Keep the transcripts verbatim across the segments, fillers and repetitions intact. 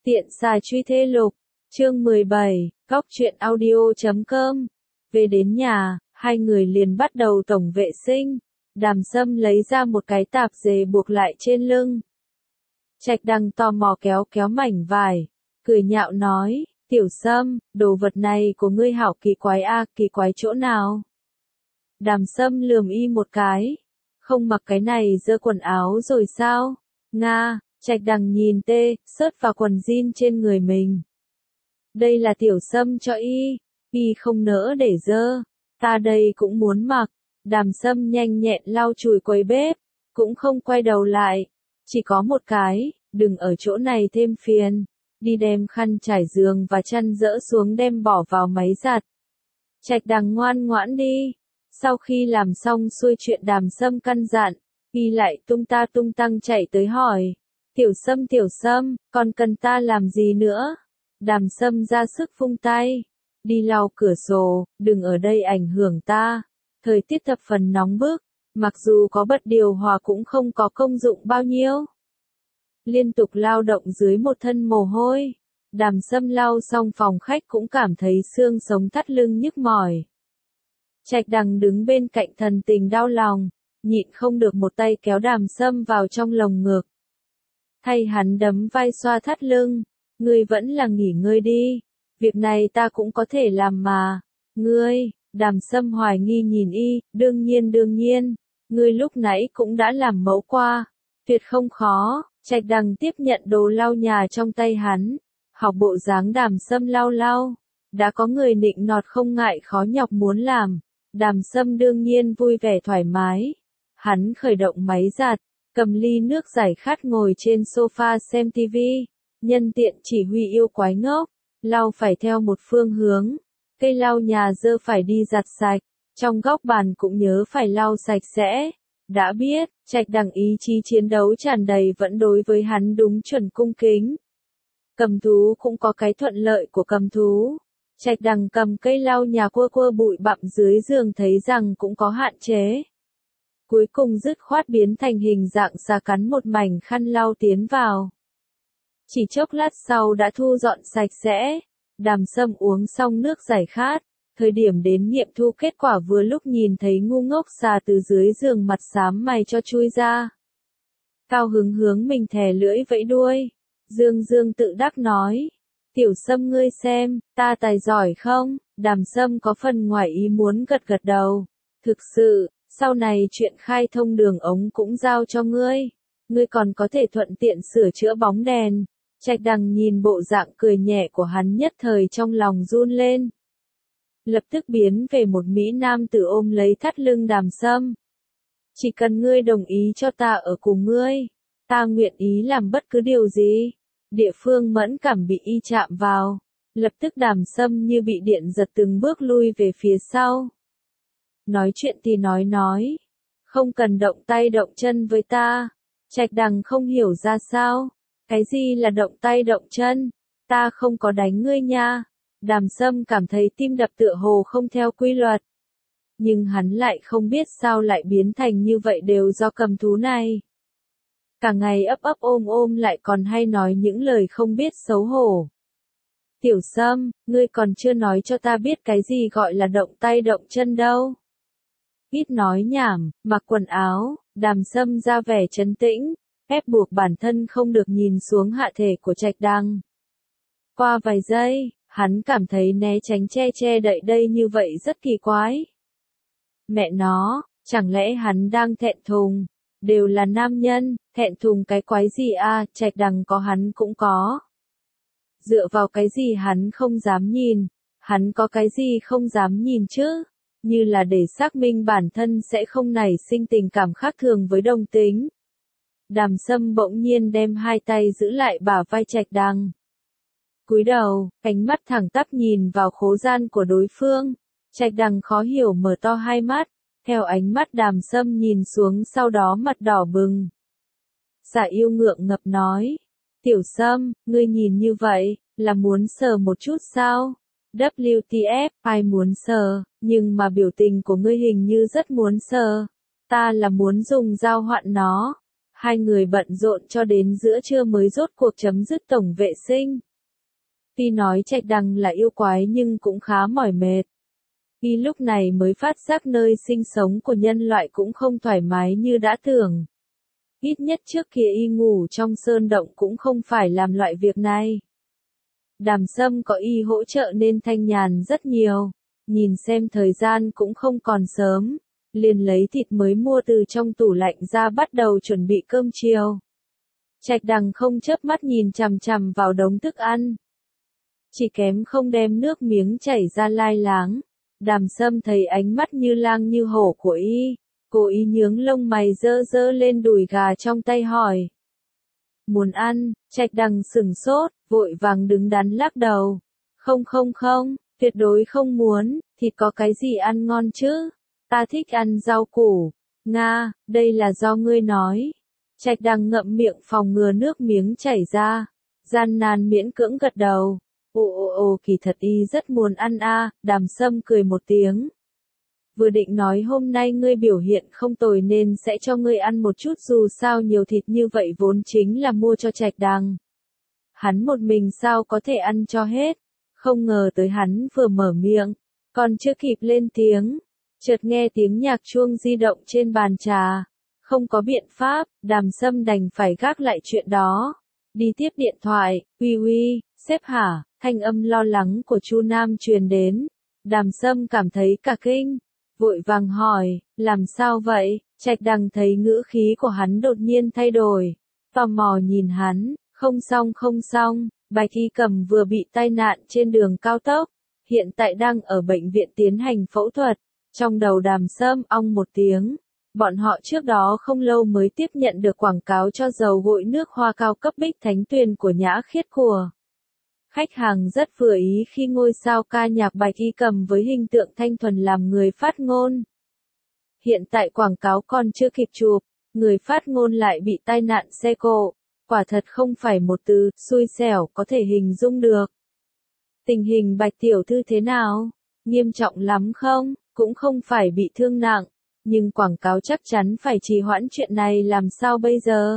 Tiện xài truy thế lục, chương mười bảy, góc truyện audio.com. Về đến nhà, hai người liền bắt đầu tổng vệ sinh. Đàm Sâm lấy ra một cái tạp dề buộc lại trên lưng. Trạch Đằng tò mò kéo kéo mảnh vải, cười nhạo nói, Tiểu Sâm, đồ vật này của ngươi hảo kỳ quái a, kỳ quái chỗ nào? Đàm Sâm lườm y một cái, không mặc cái này giơ quần áo rồi sao? Nga. Trạch Đằng nhìn tê, sớt vào quần jean trên người mình. Đây là Tiểu Sâm cho y, y không nỡ để dơ, ta đây cũng muốn mặc. Đàm Sâm nhanh nhẹn lau chùi quầy bếp, cũng không quay đầu lại, chỉ có một cái, đừng ở chỗ này thêm phiền, đi đem khăn trải giường và chăn dỡ xuống đem bỏ vào máy giặt. Trạch Đằng ngoan ngoãn đi. Sau khi làm xong xuôi chuyện Đàm Sâm căn dặn, y lại tung ta tung tăng chạy tới hỏi. Tiểu Sâm Tiểu Sâm, còn cần ta làm gì nữa? Đàm Sâm ra sức vung tay. Đi lau cửa sổ, đừng ở đây ảnh hưởng ta. Thời tiết thập phần nóng bức, mặc dù có bật điều hòa cũng không có công dụng bao nhiêu. Liên tục lao động dưới một thân mồ hôi. Đàm Sâm lau xong phòng khách cũng cảm thấy xương sống thắt lưng nhức mỏi. Trạch Đằng đứng bên cạnh thần tình đau lòng, nhịn không được một tay kéo Đàm Sâm vào trong lồng ngực. Thay hắn đấm vai xoa thắt lưng, ngươi vẫn là nghỉ ngơi đi, việc này ta cũng có thể làm mà. Ngươi, Đàm Sâm hoài nghi nhìn y, đương nhiên đương nhiên, ngươi lúc nãy cũng đã làm mẫu qua, tuyệt không khó. Trạch Đằng tiếp nhận đồ lau nhà trong tay hắn, học bộ dáng Đàm Sâm lau lau, đã có người nịnh nọt không ngại khó nhọc muốn làm, Đàm Sâm đương nhiên vui vẻ thoải mái. Hắn khởi động máy giặt, cầm ly nước giải khát ngồi trên sofa xem tivi, nhân tiện chỉ huy yêu quái ngốc, lau phải theo một phương hướng, cây lau nhà dơ phải đi giặt sạch, trong góc bàn cũng nhớ phải lau sạch sẽ. Đã biết, Trạch Đằng ý chí chiến đấu tràn đầy vẫn đối với hắn đúng chuẩn cung kính. Cầm thú cũng có cái thuận lợi của cầm thú. Trạch Đằng cầm cây lau nhà quơ quơ bụi bặm dưới giường thấy rằng cũng có hạn chế. Cuối cùng dứt khoát biến thành hình dạng xà cắn một mảnh khăn lau tiến vào. Chỉ chốc lát sau đã thu dọn sạch sẽ. Đàm Sâm uống xong nước giải khát. Thời điểm đến nghiệm thu kết quả vừa lúc nhìn thấy ngu ngốc xà từ dưới giường mặt xám mày cho chui ra. Cao hứng hướng mình thè lưỡi vẫy đuôi. Dương Dương tự đắc nói. Tiểu Sâm ngươi xem, ta tài giỏi không? Đàm Sâm có phần ngoài ý muốn gật gật đầu. Thực sự, sau này chuyện khai thông đường ống cũng giao cho ngươi. Ngươi còn có thể thuận tiện sửa chữa bóng đèn. Trạch Đằng nhìn bộ dạng cười nhẹ của hắn nhất thời trong lòng run lên. Lập tức biến về một mỹ nam tử ôm lấy thắt lưng Đàm Sâm. Chỉ cần ngươi đồng ý cho ta ở cùng ngươi, ta nguyện ý làm bất cứ điều gì. Địa phương mẫn cảm bị y chạm vào, lập tức Đàm Sâm như bị điện giật từng bước lui về phía sau. Nói chuyện thì nói nói, không cần động tay động chân với ta. Trạch Đằng không hiểu ra sao, cái gì là động tay động chân, ta không có đánh ngươi nha. Đàm Sâm cảm thấy tim đập tựa hồ không theo quy luật. Nhưng hắn lại không biết sao lại biến thành như vậy đều do cầm thú này. Cả ngày ấp ấp ôm ôm lại còn hay nói những lời không biết xấu hổ. Tiểu Sâm, ngươi còn chưa nói cho ta biết cái gì gọi là động tay động chân đâu. Ít nói nhảm, mặc quần áo, Đàm Sâm ra vẻ trấn tĩnh, ép buộc bản thân không được nhìn xuống hạ thể của Trạch Đằng. Qua vài giây, hắn cảm thấy né tránh che che đậy đây như vậy rất kỳ quái. Mẹ nó, chẳng lẽ hắn đang thẹn thùng? Đều là nam nhân, thẹn thùng cái quái gì à, Trạch Đằng có hắn cũng có. Dựa vào cái gì hắn không dám nhìn, hắn có cái gì không dám nhìn chứ, như là để xác minh bản thân sẽ không nảy sinh tình cảm khác thường với đồng tính. Đàm Sâm bỗng nhiên đem hai tay giữ lại bả vai Trạch Đằng. Cúi đầu, ánh mắt thẳng tắp nhìn vào khố gian của đối phương, Trạch Đằng khó hiểu mở to hai mắt. Theo ánh mắt Đàm Sâm nhìn xuống sau đó mặt đỏ bừng. Dạ yêu ngượng ngập nói. Tiểu Sâm, ngươi nhìn như vậy, là muốn sờ một chút sao? vê kép tê ép, ai muốn sờ, nhưng mà biểu tình của ngươi hình như rất muốn sờ. Ta là muốn dùng dao hoạn nó. Hai người bận rộn cho đến giữa trưa mới rốt cuộc chấm dứt tổng vệ sinh. Tuy nói Trạch Đằng là yêu quái nhưng cũng khá mỏi mệt. Y lúc này mới phát giác nơi sinh sống của nhân loại cũng không thoải mái như đã tưởng. Ít nhất trước kia y ngủ trong sơn động cũng không phải làm loại việc này. Đàm Sâm có y hỗ trợ nên thanh nhàn rất nhiều. Nhìn xem thời gian cũng không còn sớm, liền lấy thịt mới mua từ trong tủ lạnh ra bắt đầu chuẩn bị cơm chiều. Trạch Đằng không chớp mắt nhìn chằm chằm vào đống thức ăn. Chỉ kém không đem nước miếng chảy ra lai láng. Đàm Sâm thấy ánh mắt như lang như hổ của y, cố ý nhướng lông mày dơ dơ lên đùi gà trong tay hỏi. Muốn ăn? Trạch Đằng sửng sốt, vội vàng đứng đắn lắc đầu. Không không không, tuyệt đối không muốn, thịt có cái gì ăn ngon chứ? Ta thích ăn rau củ. Nga, đây là do ngươi nói. Trạch Đằng ngậm miệng phòng ngừa nước miếng chảy ra, gian nan miễn cưỡng gật đầu. Ồ ồ ồ kỳ thật y rất muốn ăn a. À, Đàm Sâm cười một tiếng. Vừa định nói hôm nay ngươi biểu hiện không tồi nên sẽ cho ngươi ăn một chút dù sao nhiều thịt như vậy vốn chính là mua cho Trạch Đằng. Hắn một mình sao có thể ăn cho hết, không ngờ tới hắn vừa mở miệng, còn chưa kịp lên tiếng, chợt nghe tiếng nhạc chuông di động trên bàn trà. Không có biện pháp, Đàm Sâm đành phải gác lại chuyện đó. Đi tiếp điện thoại, uy uy, sếp hả, thanh âm lo lắng của Chu Nam truyền đến. Đàm Sâm cảm thấy cả kinh, vội vàng hỏi, làm sao vậy? Trạch Đằng thấy ngữ khí của hắn đột nhiên thay đổi, tò mò nhìn hắn, không xong không xong, Bạch Y Cầm vừa bị tai nạn trên đường cao tốc, hiện tại đang ở bệnh viện tiến hành phẫu thuật. Trong đầu Đàm Sâm ong một tiếng. Bọn họ trước đó không lâu mới tiếp nhận được quảng cáo cho dầu gội nước hoa cao cấp Bích Thánh Tuyền của Nhã Khiết của. Khách hàng rất vừa ý khi ngôi sao ca nhạc Bạch Y Cầm với hình tượng thanh thuần làm người phát ngôn. Hiện tại quảng cáo còn chưa kịp chụp, người phát ngôn lại bị tai nạn xe cộ. Quả thật không phải một từ, xui xẻo, có thể hình dung được. Tình hình Bạch tiểu thư thế nào? Nghiêm trọng lắm không? Cũng không phải bị thương nặng. Nhưng quảng cáo chắc chắn phải trì hoãn chuyện này làm sao bây giờ?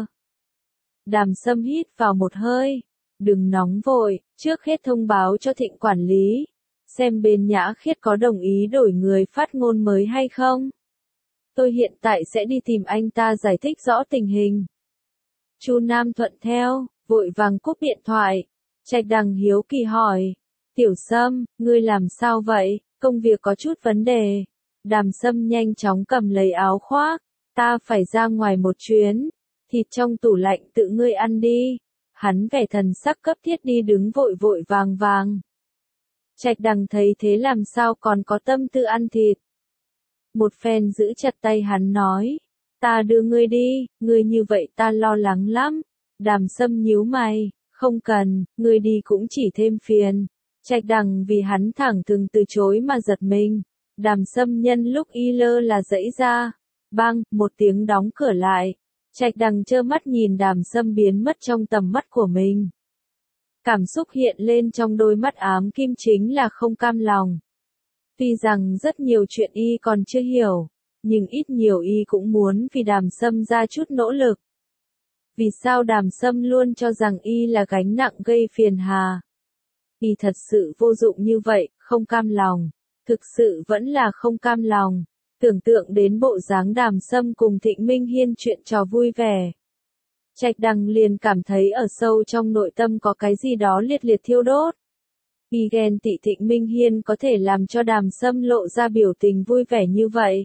Đàm Sâm hít vào một hơi. Đừng nóng vội, trước hết thông báo cho Thịnh quản lý. Xem bên Nhã Khiết có đồng ý đổi người phát ngôn mới hay không? Tôi hiện tại sẽ đi tìm anh ta giải thích rõ tình hình. Chu Nam thuận theo, vội vàng cúp điện thoại. Trạch Đằng hiếu kỳ hỏi. Tiểu Sâm, ngươi làm sao vậy? Công việc có chút vấn đề. Đàm Sâm nhanh chóng cầm lấy áo khoác. Ta phải ra ngoài một chuyến. Thịt trong tủ lạnh tự ngươi ăn đi. Hắn vẻ thần sắc cấp thiết đi đứng vội vội vàng vàng. Trạch Đằng thấy thế làm sao còn có tâm tư ăn thịt. Một phen giữ chặt tay hắn nói. Ta đưa ngươi đi, ngươi như vậy ta lo lắng lắm. Đàm Sâm nhíu mày. Không cần, ngươi đi cũng chỉ thêm phiền. Trạch Đằng vì hắn thẳng thừng từ chối mà giật mình. Đàm Sâm nhân lúc y lơ là dãy ra. Bang, một tiếng đóng cửa lại. Trạch Đằng trơ mắt nhìn Đàm Sâm biến mất trong tầm mắt của mình. Cảm xúc hiện lên trong đôi mắt ám kim chính là không cam lòng. Tuy rằng rất nhiều chuyện y còn chưa hiểu, nhưng ít nhiều y cũng muốn vì Đàm Sâm ra chút nỗ lực. Vì sao Đàm Sâm luôn cho rằng y là gánh nặng gây phiền hà? Y thật sự vô dụng như vậy, không cam lòng. Thực sự vẫn là không cam lòng. Tưởng tượng đến bộ dáng Đàm Sâm cùng Thịnh Minh Hiên chuyện trò vui vẻ. Trạch Đằng liền cảm thấy ở sâu trong nội tâm có cái gì đó liệt liệt thiêu đốt. Y ghen tị Thịnh Minh Hiên có thể làm cho Đàm Sâm lộ ra biểu tình vui vẻ như vậy.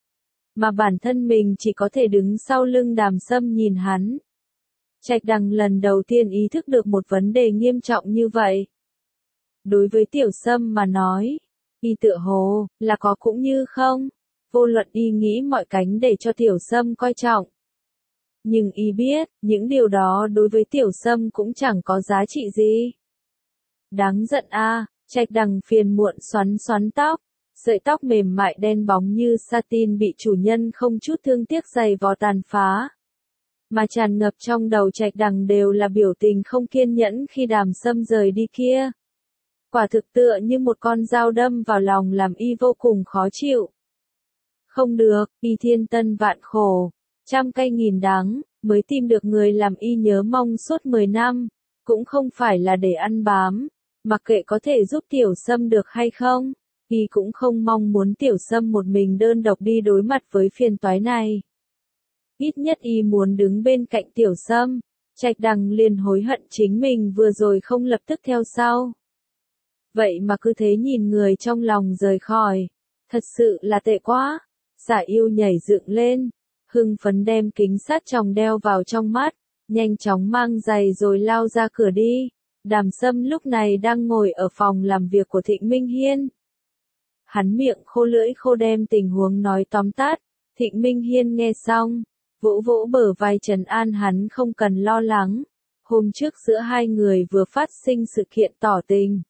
Mà bản thân mình chỉ có thể đứng sau lưng Đàm Sâm nhìn hắn. Trạch Đằng lần đầu tiên ý thức được một vấn đề nghiêm trọng như vậy. Đối với Tiểu Sâm mà nói, y tựa hồ là có cũng như không. Vô luận y nghĩ mọi cánh để cho Tiểu Sâm coi trọng. Nhưng y biết, những điều đó đối với Tiểu Sâm cũng chẳng có giá trị gì. Đáng giận a, à, Trạch Đằng phiền muộn xoắn xoắn tóc, sợi tóc mềm mại đen bóng như satin bị chủ nhân không chút thương tiếc giày vò tàn phá. Mà tràn ngập trong đầu Trạch Đằng đều là biểu tình không kiên nhẫn khi Đàm Sâm rời đi kia. Quả thực tựa như một con dao đâm vào lòng làm y vô cùng khó chịu. Không được, y thiên tân vạn khổ. Trăm cay nghìn đắng, mới tìm được người làm y nhớ mong suốt mười năm, cũng không phải là để ăn bám, mặc kệ có thể giúp Tiểu Sâm được hay không, y cũng không mong muốn Tiểu Sâm một mình đơn độc đi đối mặt với phiền toái này. Ít nhất y muốn đứng bên cạnh Tiểu Sâm. Trạch Đằng liền hối hận chính mình vừa rồi không lập tức theo sau. Vậy mà cứ thế nhìn người trong lòng rời khỏi. Thật sự là tệ quá. Giả Yêu nhảy dựng lên, hưng phấn đem kính sát tròng đeo vào trong mắt, nhanh chóng mang giày rồi lao ra cửa đi. Đàm Sâm lúc này đang ngồi ở phòng làm việc của Thịnh Minh Hiên. Hắn miệng khô lưỡi khô đem tình huống nói tóm tắt. Thịnh Minh Hiên nghe xong, vỗ vỗ bờ vai trấn an hắn không cần lo lắng. Hôm trước giữa hai người vừa phát sinh sự kiện tỏ tình.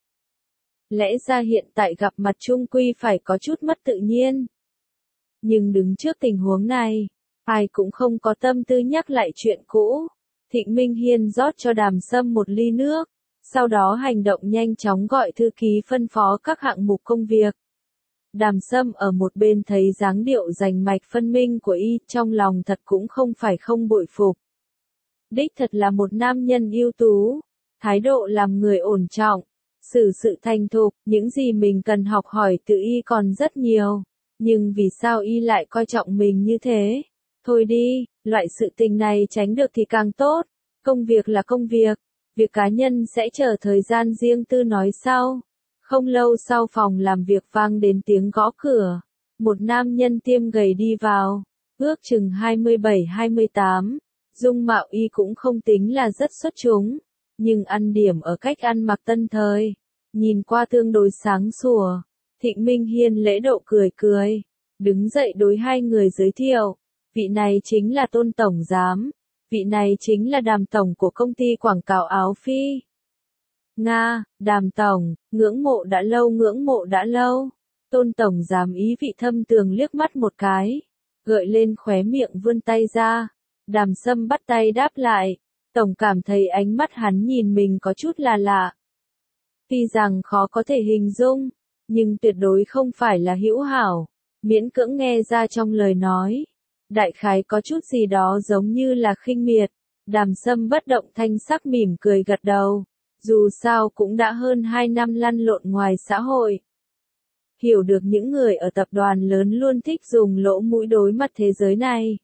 Lẽ ra hiện tại gặp mặt chung quy phải có chút mất tự nhiên. Nhưng đứng trước tình huống này, ai cũng không có tâm tư nhắc lại chuyện cũ. Thịnh Minh Hiên rót cho Đàm Sâm một ly nước, sau đó hành động nhanh chóng gọi thư ký phân phó các hạng mục công việc. Đàm Sâm ở một bên thấy dáng điệu rành mạch phân minh của y, trong lòng thật cũng không phải không bội phục. Đích thật là một nam nhân ưu tú, thái độ làm người ổn trọng, xử sự thành thục, những gì mình cần học hỏi từ y còn rất nhiều. Nhưng vì sao y lại coi trọng mình như thế? Thôi đi, loại sự tình này tránh được thì càng tốt. Công việc là công việc, việc cá nhân sẽ chờ thời gian riêng tư nói sau. Không lâu sau phòng làm việc vang đến tiếng gõ cửa. Một nam nhân tiêm gầy đi vào, ước chừng hai mươi bảy hai mươi tám. Dung mạo y cũng không tính là rất xuất chúng, nhưng ăn điểm ở cách ăn mặc tân thời. Nhìn qua tương đối sáng sủa. Thịnh Minh Hiên lễ độ cười cười, đứng dậy đối hai người giới thiệu. Vị này chính là Tôn Tổng Giám, vị này chính là Đàm Tổng của công ty quảng cáo áo Phi. Nga, Đàm Tổng, ngưỡng mộ đã lâu ngưỡng mộ đã lâu. Tôn Tổng Giám ý vị thâm tường liếc mắt một cái, gợi lên khóe miệng vươn tay ra. Đàm Sâm bắt tay đáp lại, Tổng cảm thấy ánh mắt hắn nhìn mình có chút là lạ. Tuy rằng khó có thể hình dung, nhưng tuyệt đối không phải là hữu hảo, miễn cưỡng nghe ra trong lời nói. Đại khái có chút gì đó giống như là khinh miệt. Đàm Sâm bất động thanh sắc mỉm cười gật đầu, dù sao cũng đã hơn hai năm lăn lộn ngoài xã hội. Hiểu được những người ở tập đoàn lớn luôn thích dùng lỗ mũi đối mặt thế giới này.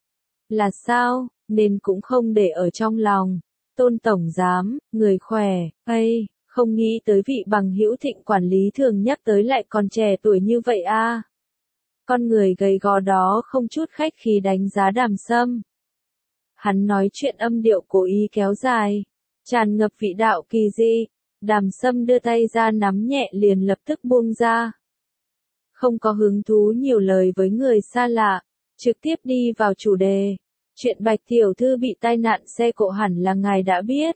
Là sao, nên cũng không để ở trong lòng. Tôn Tổng Giám, người khỏe, ây, không nghĩ tới vị bằng hữu Thịnh quản lý thường nhắc tới lại còn trẻ tuổi như vậy a. À. Con người gầy gò đó không chút khách khí đánh giá Đàm Sâm. Hắn nói chuyện âm điệu cố ý kéo dài, tràn ngập vị đạo kỳ dị. Đàm Sâm đưa tay ra nắm nhẹ liền lập tức buông ra. Không có hứng thú nhiều lời với người xa lạ, trực tiếp đi vào chủ đề. Chuyện Bạch tiểu thư bị tai nạn xe cộ hẳn là ngài đã biết.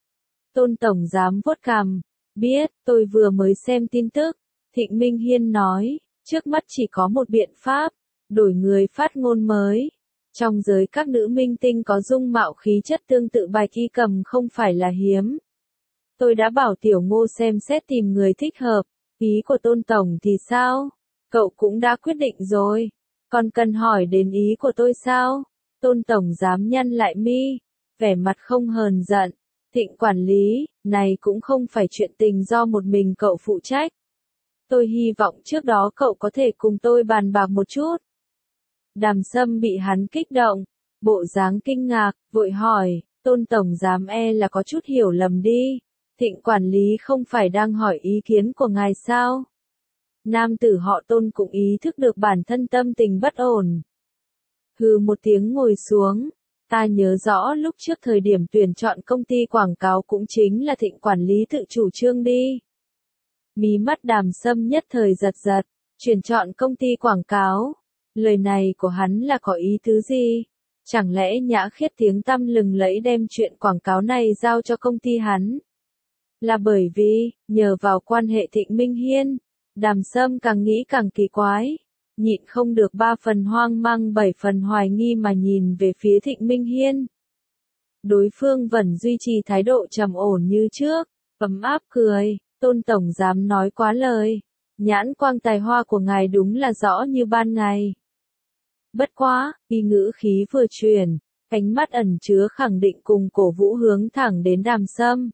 Tôn Tổng Giám vuốt cằm, biết, tôi vừa mới xem tin tức. Thịnh Minh Hiên nói, trước mắt chỉ có một biện pháp, đổi người phát ngôn mới. Trong giới các nữ minh tinh có dung mạo khí chất tương tự Bạch Y Cầm không phải là hiếm. Tôi đã bảo Tiểu Ngô xem xét tìm người thích hợp, ý của Tôn Tổng thì sao? Cậu cũng đã quyết định rồi, còn cần hỏi đến ý của tôi sao? Tôn Tổng Giám nhăn lại mi, vẻ mặt không hờn giận. Thịnh quản lý, này cũng không phải chuyện tình do một mình cậu phụ trách. Tôi hy vọng trước đó cậu có thể cùng tôi bàn bạc một chút. Đàm Sâm bị hắn kích động, bộ dáng kinh ngạc, vội hỏi, Tôn Tổng Giám e là có chút hiểu lầm đi. Thịnh quản lý không phải đang hỏi ý kiến của ngài sao? Nam tử họ Tôn cũng ý thức được bản thân tâm tình bất ổn. Hừ một tiếng ngồi xuống. Ta nhớ rõ lúc trước thời điểm tuyển chọn công ty quảng cáo cũng chính là Thịnh quản lý tự chủ trương đi. Mí mắt Đàm Sâm nhất thời giật giật, chuyển chọn công ty quảng cáo. Lời này của hắn là có ý tứ gì? Chẳng lẽ Nhã Khiết tiếng tăm lừng lẫy đem chuyện quảng cáo này giao cho công ty hắn? Là bởi vì, nhờ vào quan hệ Thịnh Minh Hiên, Đàm Sâm càng nghĩ càng kỳ quái. Nhịn không được ba phần hoang mang bảy phần hoài nghi mà nhìn về phía Thịnh Minh Hiên. Đối phương vẫn duy trì thái độ trầm ổn như trước, ấm áp cười, Tôn Tổng Giám nói quá lời. Nhãn quang tài hoa của ngài đúng là rõ như ban ngày. Bất quá, y ngữ khí vừa chuyển, ánh mắt ẩn chứa khẳng định cùng cổ vũ hướng thẳng đến Đàm Sâm.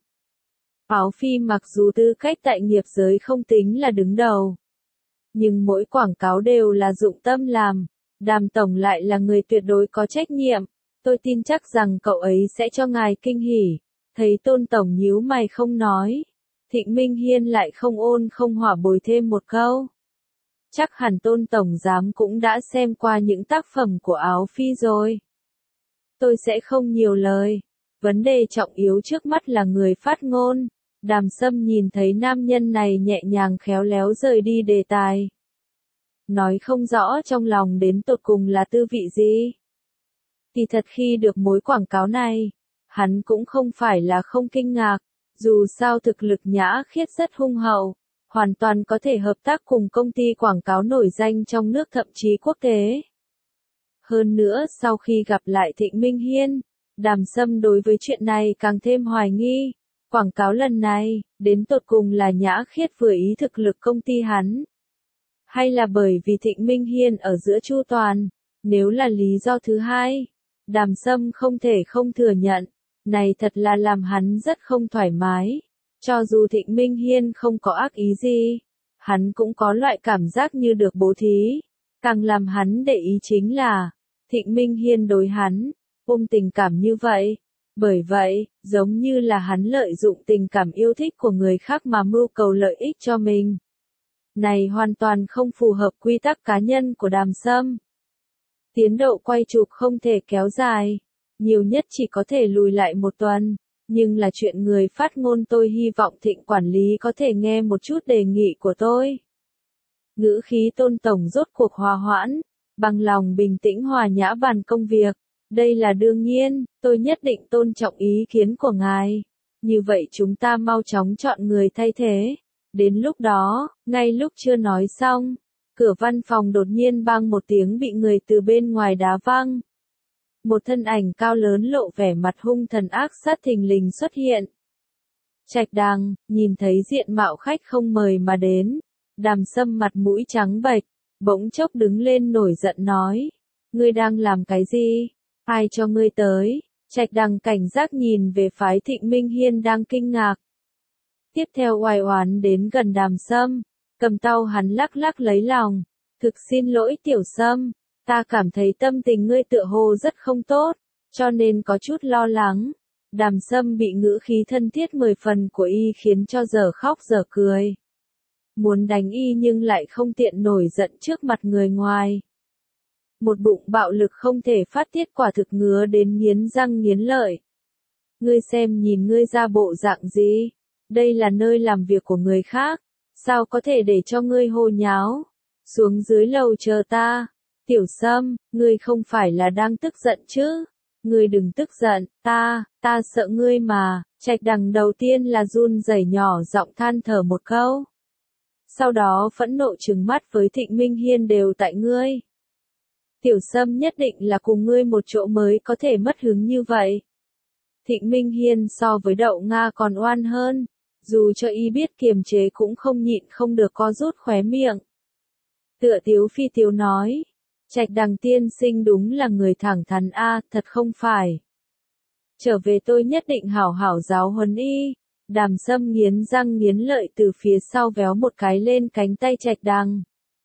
Áo Phi mặc dù tư cách tại nghiệp giới không tính là đứng đầu, nhưng mỗi quảng cáo đều là dụng tâm làm, Đàm tổng lại là người tuyệt đối có trách nhiệm, tôi tin chắc rằng cậu ấy sẽ cho ngài kinh hỉ. Thấy Tôn tổng nhíu mày không nói, Thịnh Minh Hiên lại không ôn không hỏa bồi thêm một câu. Chắc hẳn Tôn tổng giám cũng đã xem qua những tác phẩm của Áo Phi rồi. Tôi sẽ không nhiều lời, vấn đề trọng yếu trước mắt là người phát ngôn. Đàm Sâm nhìn thấy nam nhân này nhẹ nhàng khéo léo rời đi đề tài. Nói không rõ trong lòng đến tột cùng là tư vị gì. Thì thật khi được mối quảng cáo này, hắn cũng không phải là không kinh ngạc, dù sao thực lực Nhã Khiết rất hung hậu, hoàn toàn có thể hợp tác cùng công ty quảng cáo nổi danh trong nước thậm chí quốc tế. Hơn nữa sau khi gặp lại Thịnh Minh Hiên, Đàm Sâm đối với chuyện này càng thêm hoài nghi. Quảng cáo lần này, đến tột cùng là Nhã Khiết vừa ý thực lực công ty hắn. Hay là bởi vì Thịnh Minh Hiên ở giữa chu toàn, nếu là lý do thứ hai, Đàm Sâm không thể không thừa nhận, này thật là làm hắn rất không thoải mái. Cho dù Thịnh Minh Hiên không có ác ý gì, hắn cũng có loại cảm giác như được bố thí. Càng làm hắn để ý chính là, Thịnh Minh Hiên đối hắn, ôm tình cảm như vậy. Bởi vậy, giống như là hắn lợi dụng tình cảm yêu thích của người khác mà mưu cầu lợi ích cho mình. Này hoàn toàn không phù hợp quy tắc cá nhân của Đàm Sâm. Tiến độ quay chụp không thể kéo dài, nhiều nhất chỉ có thể lùi lại một tuần, nhưng là chuyện người phát ngôn tôi hy vọng Thịnh quản lý có thể nghe một chút đề nghị của tôi. Ngữ khí Tôn tổng rốt cuộc hòa hoãn, bằng lòng bình tĩnh hòa nhã bàn công việc. Đây là đương nhiên, tôi nhất định tôn trọng ý kiến của ngài. Như vậy chúng ta mau chóng chọn người thay thế. Đến lúc đó, ngay lúc chưa nói xong, cửa văn phòng đột nhiên bang một tiếng bị người từ bên ngoài đá văng. Một thân ảnh cao lớn lộ vẻ mặt hung thần ác sát thình lình xuất hiện. Trạch Đằng, nhìn thấy diện mạo khách không mời mà đến, Đàm Sâm mặt mũi trắng bệch, bỗng chốc đứng lên nổi giận nói, ngươi đang làm cái gì? Ai cho ngươi tới? Trạch Đằng cảnh giác nhìn về phái Thịnh Minh Hiên đang kinh ngạc. Tiếp theo oai oán đến gần Đàm Sâm, cầm tau hắn lắc lắc lấy lòng, thực xin lỗi Tiểu Sâm, ta cảm thấy tâm tình ngươi tựa hồ rất không tốt, cho nên có chút lo lắng. Đàm Sâm bị ngữ khí thân thiết mười phần của y khiến cho giờ khóc giờ cười. Muốn đánh y nhưng lại không tiện nổi giận trước mặt người ngoài. Một bụng bạo lực không thể phát tiết quả thực ngứa đến nghiến răng nghiến lợi. Ngươi xem nhìn ngươi ra bộ dạng gì? Đây là nơi làm việc của người khác, sao có thể để cho ngươi hồ nháo? Xuống dưới lầu chờ ta. Tiểu Sâm, ngươi không phải là đang tức giận chứ? Ngươi đừng tức giận, ta, ta sợ ngươi mà. Trạch Đằng đầu tiên là run rẩy nhỏ giọng than thở một câu. Sau đó phẫn nộ trừng mắt với Thịnh Minh Hiên đều tại ngươi. Tiểu Sâm nhất định là cùng ngươi một chỗ mới có thể mất hứng như vậy. Thịnh Minh Hiên so với Đậu Nga còn oan hơn, dù cho y biết kiềm chế cũng không nhịn không được co rút khóe miệng. Tựa Tiếu Phi Tiếu nói, Trạch Đằng tiên sinh đúng là người thẳng thắn a, thật không phải. Trở về tôi nhất định hảo hảo giáo huấn y. Đàm Sâm nghiến răng nghiến lợi từ phía sau véo một cái lên cánh tay Trạch Đằng.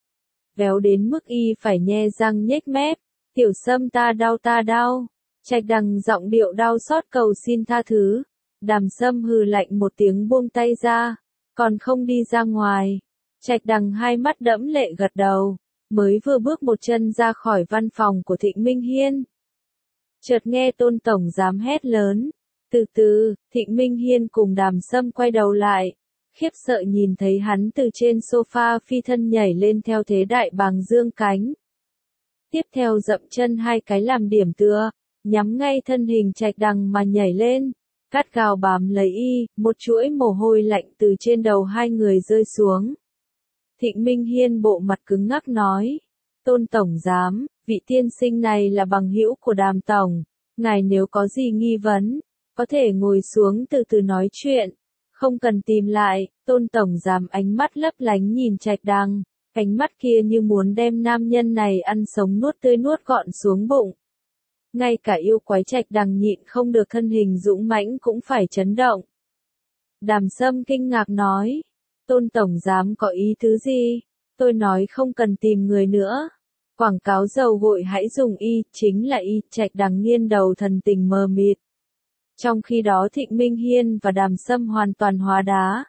Véo đến mức y phải nhe răng nhếch mép, Tiểu Sâm ta đau ta đau. Trạch Đằng giọng điệu đau xót cầu xin tha thứ. Đàm Sâm hừ lạnh một tiếng buông tay ra, còn không đi ra ngoài. Trạch Đằng hai mắt đẫm lệ gật đầu, mới vừa bước một chân ra khỏi văn phòng của Thịnh Minh Hiên. Chợt nghe Tôn tổng giám hét lớn. Từ từ, Thịnh Minh Hiên cùng Đàm Sâm quay đầu lại, khiếp sợ nhìn thấy hắn từ trên sofa phi thân nhảy lên theo thế đại bàng dương cánh. Tiếp theo dậm chân hai cái làm điểm tựa, nhắm ngay thân hình Trạch Đằng mà nhảy lên, cắt gao bám lấy y, một chuỗi mồ hôi lạnh từ trên đầu hai người rơi xuống. Thịnh Minh Hiên bộ mặt cứng ngắc nói, Tôn tổng giám, vị tiên sinh này là bằng hữu của Đàm tổng, ngài nếu có gì nghi vấn, có thể ngồi xuống từ từ nói chuyện, không cần tìm lại. Tôn tổng giám ánh mắt lấp lánh nhìn Trạch Đằng, Ánh mắt kia như muốn đem nam nhân này ăn sống nuốt tươi nuốt gọn xuống bụng. Ngay cả yêu quái Trạch Đằng nhịn không được thân hình dũng mãnh cũng phải chấn động. Đàm Sâm kinh ngạc nói, Tôn Tổng Giám có ý tứ gì? Tôi nói không cần tìm người nữa. Quảng cáo dầu gội hãy dùng y, chính là y. Trạch Đằng nghiêng đầu thần tình mờ mịt. Trong khi đó Thịnh Minh Hiên và Đàm Sâm hoàn toàn hóa đá.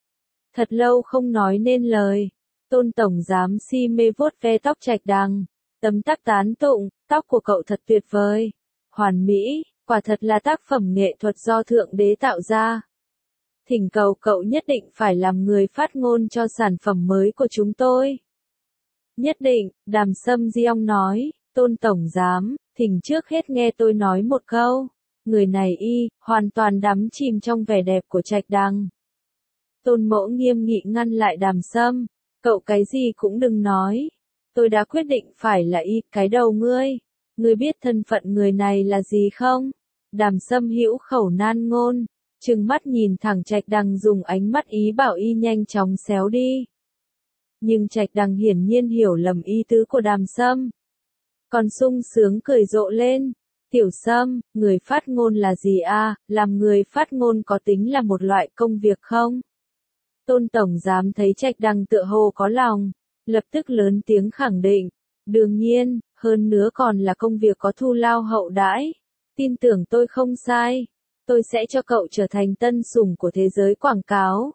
Thật lâu không nói nên lời. Tôn Tổng Giám si mê vuốt ve tóc Trạch Đằng. Tấm tắc tán tụng, tóc của cậu thật tuyệt vời. Hoàn mỹ, quả thật là tác phẩm nghệ thuật do Thượng Đế tạo ra. Thỉnh cầu cậu nhất định phải làm người phát ngôn cho sản phẩm mới của chúng tôi. Nhất định, Đàm Sâm Diong nói, Tôn Tổng Giám, thỉnh trước hết nghe tôi nói một câu. Người này y, hoàn toàn đắm chìm trong vẻ đẹp của Trạch Đằng. Tôn Mỗ nghiêm nghị ngăn lại Đàm Sâm, cậu cái gì cũng đừng nói. Tôi đã quyết định phải là y, cái đầu ngươi. Ngươi biết thân phận người này là gì không? Đàm Sâm hữu khẩu nan ngôn, trừng mắt nhìn thẳng Trạch Đằng dùng ánh mắt ý bảo y nhanh chóng xéo đi. Nhưng Trạch Đằng hiển nhiên hiểu lầm ý tứ của Đàm Sâm. Còn sung sướng cười rộ lên. Tiểu Sâm, người phát ngôn là gì a? Làm người phát ngôn có tính là một loại công việc không? Tôn Tổng Giám thấy Trạch Đằng tựa hồ có lòng, lập tức lớn tiếng khẳng định. Đương nhiên, hơn nữa còn là công việc có thu lao hậu đãi. Tin tưởng tôi không sai. Tôi sẽ cho cậu trở thành tân sủng của thế giới quảng cáo.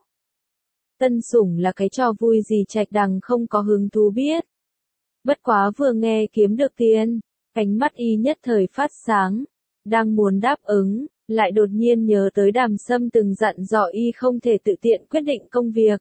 Tân sủng là cái trò vui gì Trạch Đằng không có hứng thú biết. Bất quá vừa nghe kiếm được tiền, ánh mắt y nhất thời phát sáng. Đang muốn đáp ứng, lại đột nhiên nhớ tới Đàm Sâm từng dặn dò y không thể tự tiện quyết định công việc.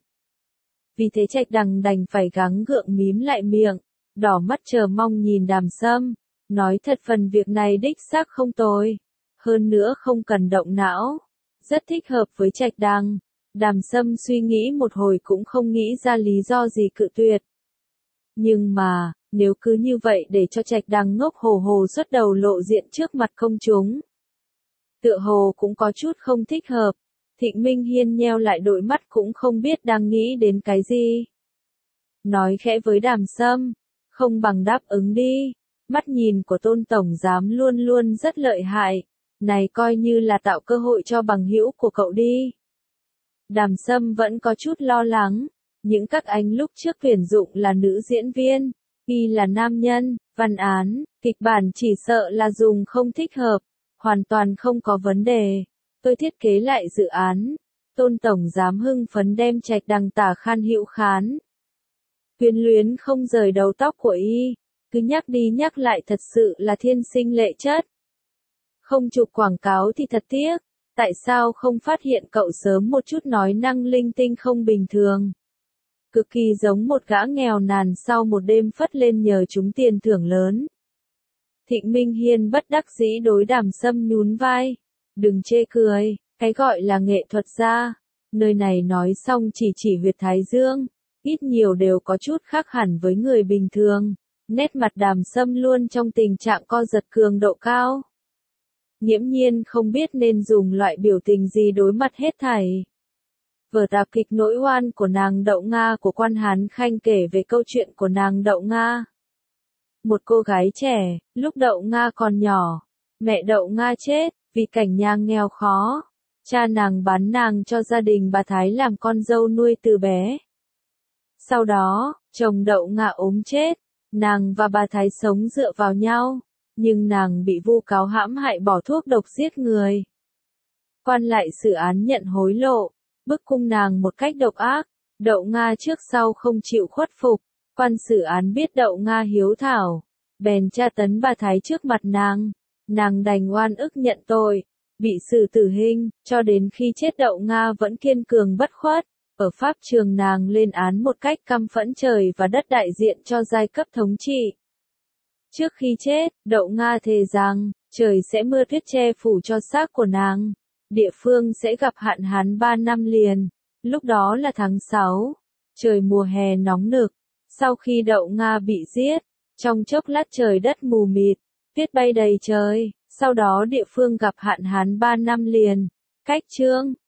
Vì thế Trạch Đằng đành phải gắng gượng mím lại miệng, đỏ mắt chờ mong nhìn Đàm Sâm. Nói thật phần việc này đích xác không tồi. Hơn nữa không cần động não. Rất thích hợp với Trạch Đằng. Đàm Sâm suy nghĩ một hồi cũng không nghĩ ra lý do gì cự tuyệt. Nhưng mà, nếu cứ như vậy để cho Trạch Đằng ngốc hồ hồ xuất đầu lộ diện trước mặt công chúng. Tựa hồ cũng có chút không thích hợp. Thịnh Minh Hiên nheo lại đôi mắt cũng không biết đang nghĩ đến cái gì. Nói khẽ với Đàm Sâm, không bằng đáp ứng đi. Mắt nhìn của Tôn Tổng Giám luôn luôn rất lợi hại. Này coi như là tạo cơ hội cho bằng hữu của cậu đi. Đàm Sâm vẫn có chút lo lắng. Những các anh lúc trước tuyển dụng là nữ diễn viên, y là nam nhân, văn án, kịch bản chỉ sợ là dùng không thích hợp, hoàn toàn không có vấn đề. Tôi thiết kế lại dự án. Tôn Tổng Giám hưng phấn đem Trạch Đằng tả khan hữu khán. Quyến luyến không rời đầu tóc của y, cứ nhắc đi nhắc lại thật sự là thiên sinh lệ chất. Không chụp quảng cáo thì thật tiếc, tại sao không phát hiện cậu sớm một chút nói năng linh tinh không bình thường. Cực kỳ giống một gã nghèo nàn sau một đêm phất lên nhờ trúng tiền thưởng lớn. Thịnh Minh Hiên bất đắc dĩ đối Đàm Sâm nhún vai. Đừng chê cười, cái gọi là nghệ thuật gia. Nơi này nói xong chỉ chỉ huyệt thái dương, ít nhiều đều có chút khác hẳn với người bình thường. Nét mặt Đàm Sâm luôn trong tình trạng co giật cường độ cao. Nghiễm nhiên không biết nên dùng loại biểu tình gì đối mặt hết thảy. Vở tạp kịch Nỗi oan của nàng Đậu Nga của Quan Hán Khanh kể về câu chuyện của nàng Đậu Nga. Một cô gái trẻ, lúc Đậu Nga còn nhỏ, mẹ Đậu Nga chết, vì cảnh nhà nghèo khó. Cha nàng bán nàng cho gia đình bà Thái làm con dâu nuôi từ bé. Sau đó, chồng Đậu Nga ốm chết, nàng và bà Thái sống dựa vào nhau, nhưng nàng bị vu cáo hãm hại bỏ thuốc độc giết người. Quan lại xử án nhận hối lộ, bức cung nàng một cách độc ác. Đậu Nga trước sau không chịu khuất phục. Quan xử án biết Đậu Nga hiếu thảo, bèn tra tấn bà Thái trước mặt nàng. Nàng đành oan ức nhận tội, bị xử tử hình, cho đến khi chết Đậu Nga vẫn kiên cường bất khuất. Ở pháp trường nàng lên án một cách căm phẫn trời và đất đại diện cho giai cấp thống trị. Trước khi chết, Đậu Nga thề rằng, trời sẽ mưa tuyết che phủ cho xác của nàng. Địa phương sẽ gặp hạn hán ba năm liền. Lúc đó là tháng sáu. Trời mùa hè nóng nực. Sau khi Đậu Nga bị giết, trong chốc lát trời đất mù mịt, tuyết bay đầy trời. Sau đó địa phương gặp hạn hán ba năm liền. Cách chương